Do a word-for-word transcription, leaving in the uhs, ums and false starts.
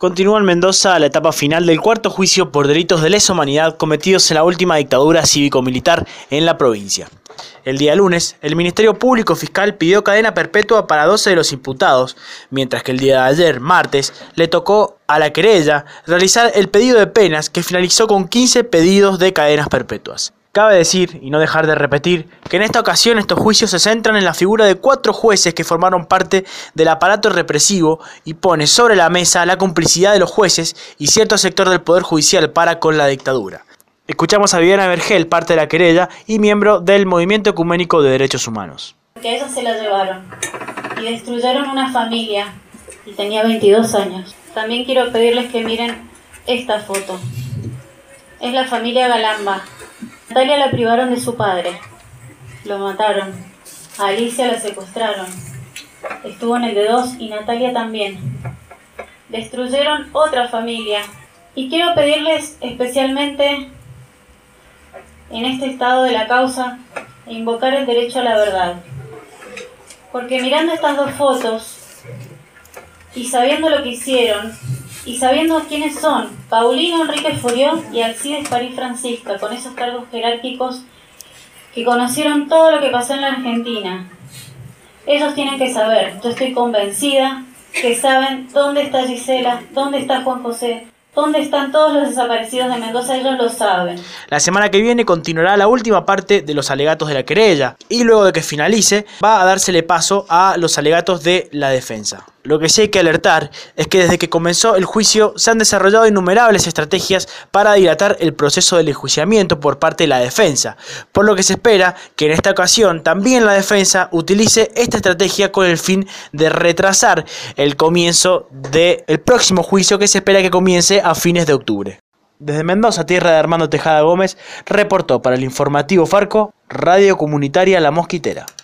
Continúa en Mendoza la etapa final del cuarto juicio por delitos de lesa humanidad cometidos en la última dictadura cívico-militar en la provincia. El día lunes, el Ministerio Público Fiscal pidió cadena perpetua para doce de los imputados, mientras que el día de ayer, martes, le tocó a la querella realizar el pedido de penas que finalizó con quince pedidos de cadenas perpetuas. Cabe decir, y no dejar de repetir, que en esta ocasión estos juicios se centran en la figura de cuatro jueces que formaron parte del aparato represivo y pone sobre la mesa la complicidad de los jueces y cierto sector del Poder Judicial para con la dictadura. Escuchamos a Viviana Vergel, parte de la querella y miembro del Movimiento Ecuménico de Derechos Humanos. Que a ella se la llevaron y destruyeron una familia y tenía veintidós años. También quiero pedirles que miren esta foto. Es la familia Galamba. Natalia la privaron de su padre, lo mataron, a Alicia la secuestraron, estuvo en el de dos y Natalia también. Destruyeron otra familia y quiero pedirles especialmente en este estado de la causa invocar el derecho a la verdad, porque mirando estas dos fotos y sabiendo lo que hicieron y sabiendo quiénes son Paulino Enrique Furió y Alcides París Francisca, con esos cargos jerárquicos que conocieron todo lo que pasó en la Argentina, ellos tienen que saber, yo estoy convencida que saben dónde está Gisela, dónde está Juan José, dónde están todos los desaparecidos de Mendoza, ellos lo saben. La semana que viene continuará la última parte de los alegatos de la querella y luego de que finalice va a dársele paso a los alegatos de la defensa. Lo que sí hay que alertar es que desde que comenzó el juicio se han desarrollado innumerables estrategias para dilatar el proceso del enjuiciamiento por parte de la defensa, por lo que se espera que en esta ocasión también la defensa utilice esta estrategia con el fin de retrasar el comienzo del próximo juicio que se espera que comience a fines de octubre. Desde Mendoza, tierra de Armando Tejada Gómez, reportó para el informativo Farco, Radio Comunitaria La Mosquitera.